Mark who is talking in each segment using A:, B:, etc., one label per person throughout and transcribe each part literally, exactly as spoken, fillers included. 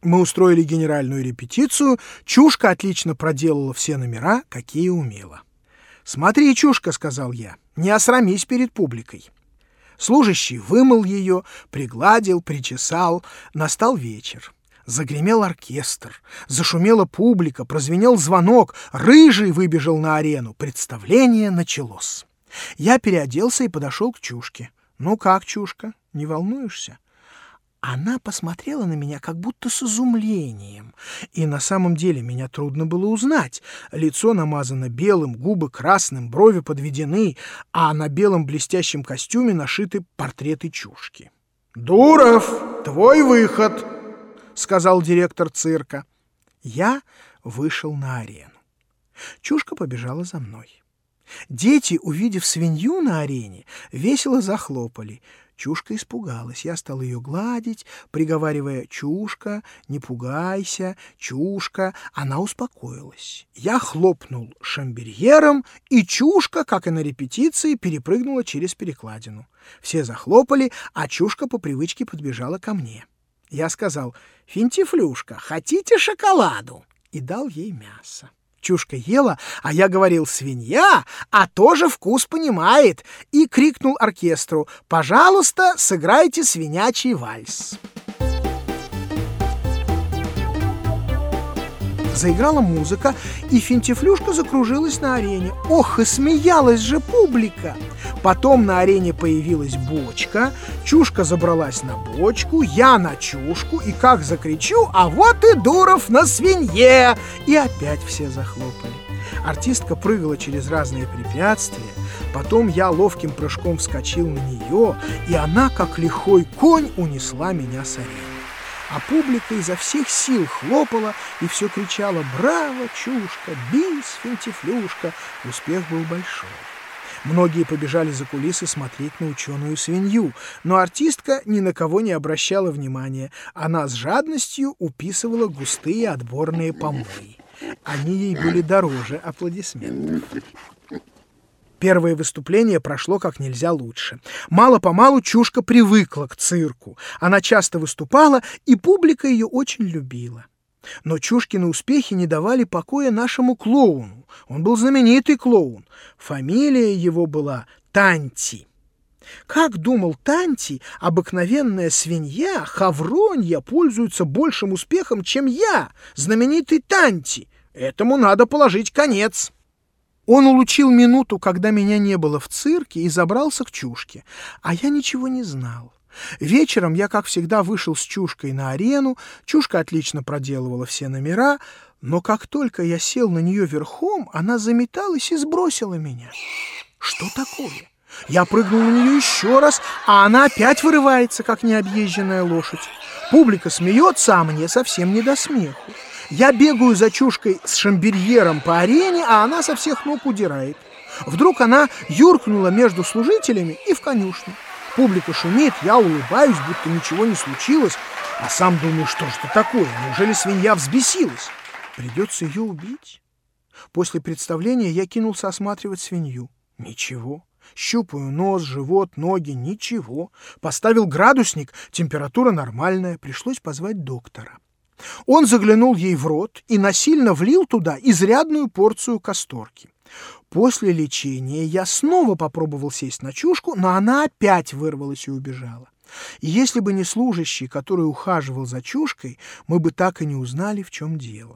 A: Мы устроили генеральную репетицию, Чушка отлично проделала все номера, какие умела. «Смотри, Чушка», — сказал я, — «не осрамись перед публикой». Служащий вымыл ее, пригладил, причесал. Настал вечер. Загремел оркестр, зашумела публика, прозвенел звонок, Рыжий выбежал на арену. Представление началось. Я переоделся и подошел к Чушке. «Ну как, Чушка, не волнуешься?» Она посмотрела на меня как будто с изумлением. И на самом деле меня трудно было узнать. Лицо намазано белым, губы красным, брови подведены, а на белом блестящем костюме нашиты портреты Чушки. «Дуров, твой выход!» — сказал директор цирка. Я вышел на арену. Чушка побежала за мной. Дети, увидев свинью на арене, весело захлопали. Чушка испугалась. Я стал ее гладить, приговаривая: «Чушка, не пугайся, Чушка». Она успокоилась. Я хлопнул шамберьером, и Чушка, как и на репетиции, перепрыгнула через перекладину. Все захлопали, а Чушка по привычке подбежала ко мне. Я сказал: «Финтифлюшка, хотите шоколаду?» и дал ей мясо. Чушка ела, а я говорил: «Свинья, а тоже вкус понимает», и крикнул оркестру: «Пожалуйста, сыграйте свинячий вальс». Заиграла музыка, и Финтифлюшка закружилась на арене. Ох, и смеялась же публика! Потом на арене появилась бочка, Чушка забралась на бочку, я на Чушку, и как закричу: «А вот и Дуров на свинье!» И опять все захлопали. Артистка прыгала через разные препятствия, потом я ловким прыжком вскочил на нее, и она, как лихой конь, унесла меня с арены. А публика изо всех сил хлопала и все кричала: «Браво, Чушка! Бис, Финтифлюшка!» Успех был большой. Многие побежали за кулисы смотреть на ученую свинью, но артистка ни на кого не обращала внимания. Она с жадностью уписывала густые отборные помои. Они ей были дороже аплодисментов. Первое выступление прошло как нельзя лучше. Мало-помалу Чушка привыкла к цирку. Она часто выступала, и публика ее очень любила. Но Чушкины успехи не давали покоя нашему клоуну. Он был знаменитый клоун. Фамилия его была Танти. Как думал Танти, обыкновенная свинья, Хавронья, пользуется большим успехом, чем я, знаменитый Танти. Этому надо положить конец. Он улучил минуту, когда меня не было в цирке, и забрался к Чушке, а я ничего не знал. Вечером я, как всегда, вышел с Чушкой на арену. Чушка отлично проделывала все номера, но как только я сел на нее верхом, она заметалась и сбросила меня. Что такое? Я прыгнул на нее еще раз, а она опять вырывается, как необъезженная лошадь. Публика смеется, а мне совсем не до смеху. Я бегаю за Чушкой с шамберьером по арене, а она со всех ног удирает. Вдруг она юркнула между служителями и в конюшню. Публика шумит, я улыбаюсь, будто ничего не случилось, а сам думаю: что же это такое? Неужели свинья взбесилась? Придется ее убить. После представления я кинулся осматривать свинью. Ничего. Щупаю нос, живот, ноги. Ничего. Поставил градусник, температура нормальная. Пришлось позвать доктора. Он заглянул ей в рот и насильно влил туда изрядную порцию касторки. После лечения я снова попробовал сесть на Чушку, но она опять вырвалась и убежала. И если бы не служащий, который ухаживал за Чушкой, мы бы так и не узнали, в чем дело.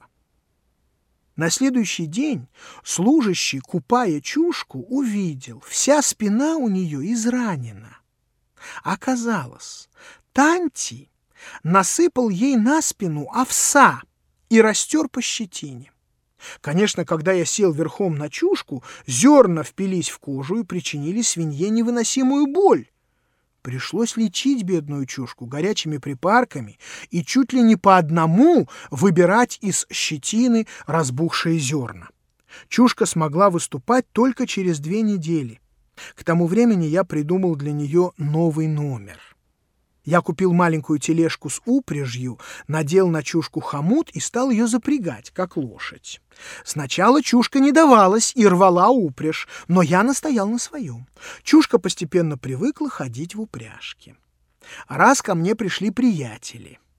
A: На следующий день служащий, купая Чушку, увидел: вся спина у нее изранена. Оказалось, Танти насыпал ей на спину овса и растер по щетине. Конечно, когда я сел верхом на Чушку, зерна впились в кожу и причинили свинье невыносимую боль. Пришлось лечить бедную Чушку горячими припарками и чуть ли не по одному выбирать из щетины разбухшие зерна. Чушка смогла выступать только через две недели. К тому времени я придумал для нее новый номер. Я купил маленькую тележку с упряжью, надел на Чушку хомут и стал ее запрягать, как лошадь. Сначала Чушка не давалась и рвала упряжь, но я настоял на своем. Чушка постепенно привыкла ходить в упряжке. Раз ко мне пришли приятели.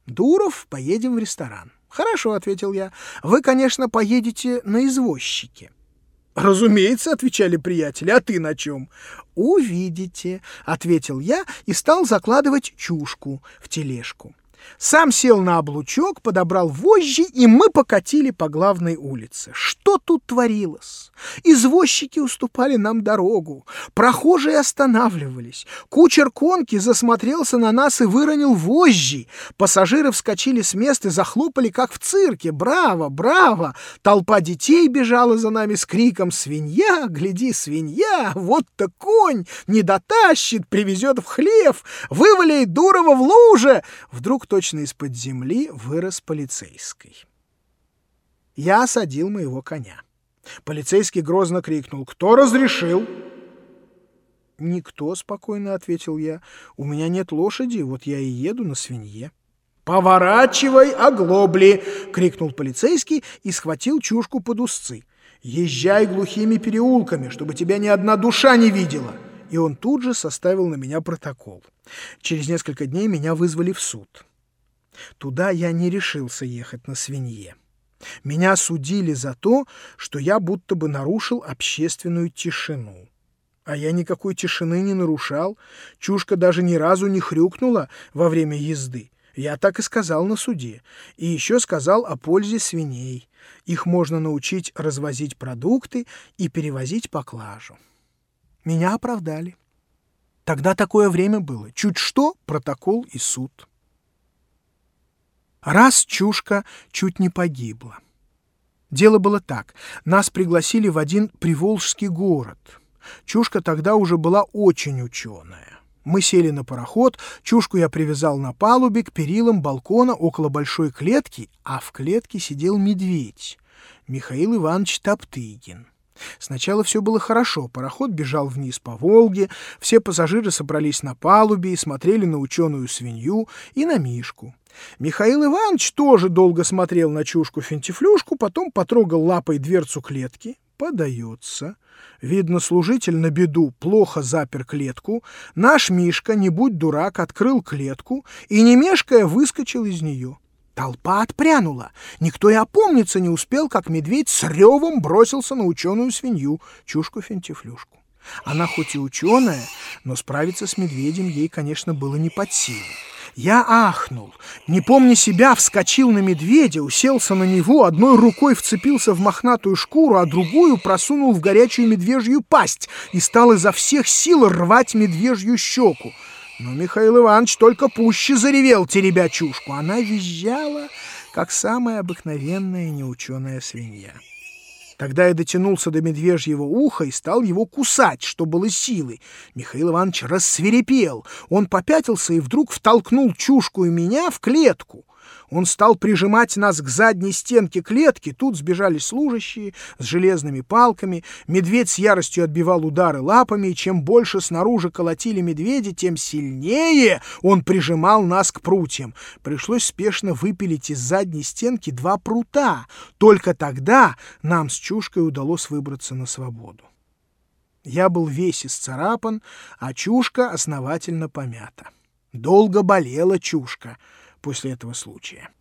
A: Дуров, поедем в ресторан. Хорошо, ответил я. Вы, конечно, поедете на извозчике. Разумеется, отвечали приятели. А ты на чем? Увидите, ответил я и стал закладывать чушку в тележку. Сам сел на облучок, подобрал вожжи, и мы покатили по главной улице. Что тут творилось? Извозчики уступали нам дорогу, прохожие останавливались, кучер конки засмотрелся на нас и выронил вожжи. Пассажиры вскочили с мест и захлопали, как в цирке. Браво, браво! Толпа детей бежала за нами с криком: «Свинья, гляди, свинья! Вот-то конь! Не дотащит, привезет в хлев! Вываляй Дурова в луже!» Вдруг точно из-под земли вырос полицейский. Я осадил моего коня. Полицейский грозно крикнул: «Кто разрешил?» «Никто», — спокойно ответил я. «У меня нет лошади, вот я и еду на свинье». «Поворачивай оглобли!» — крикнул полицейский и схватил чушку под узцы. «Езжай глухими переулками, чтобы тебя ни одна душа не видела!» И он тут же составил на меня протокол. Через несколько дней меня вызвали в суд. Туда я не решился ехать на свинье. Меня судили за то, что я будто бы нарушил общественную тишину. А я никакой тишины не нарушал. Чушка даже ни разу не хрюкнула во время езды. Я так и сказал на суде. И еще сказал о пользе свиней. Их можно научить развозить продукты и перевозить поклажу. Меня оправдали. Тогда такое время было. Чуть что — протокол и суд. Раз чушка чуть не погибла. Дело было так. Нас пригласили в один приволжский город. Чушка тогда уже была очень ученая. Мы сели на пароход, чушку я привязал на палубе к перилам балкона около большой клетки, а в клетке сидел медведь, Михаил Иванович Топтыгин. Сначала все было хорошо, пароход бежал вниз по Волге, все пассажиры собрались на палубе и смотрели на ученую свинью и на Мишку. Михаил Иванович тоже долго смотрел на чушку-финтифлюшку, потом потрогал лапой дверцу клетки. Подается. Видно, служитель на беду плохо запер клетку. Наш Мишка, не будь дурак, открыл клетку и, не мешкая, выскочил из нее. Толпа отпрянула. Никто и опомниться не успел, как медведь с ревом бросился на ученую свинью, чушку-финтифлюшку. Она хоть и ученая, но справиться с медведем ей, конечно, было не под силу. Я ахнул, не помня себя, вскочил на медведя, уселся на него, одной рукой вцепился в мохнатую шкуру, а другую просунул в горячую медвежью пасть и стал изо всех сил рвать медвежью щеку. Но Михаил Иванович только пуще заревел, теребя чушку. Она визжала, как самая обыкновенная неученая свинья. Тогда я дотянулся до медвежьего уха и стал его кусать, что было силы. Михаил Иванович рассвирепел. Он попятился и вдруг втолкнул чушку и меня в клетку. Он стал прижимать нас к задней стенке клетки. Тут сбежали служащие с железными палками. Медведь с яростью отбивал удары лапами, и чем больше снаружи колотили медведя, тем сильнее он прижимал нас к прутьям. Пришлось спешно выпилить из задней стенки два прута. Только тогда нам с чушкой удалось выбраться на свободу. Я был весь исцарапан, а чушка основательно помята. Долго болела чушка после этого случая.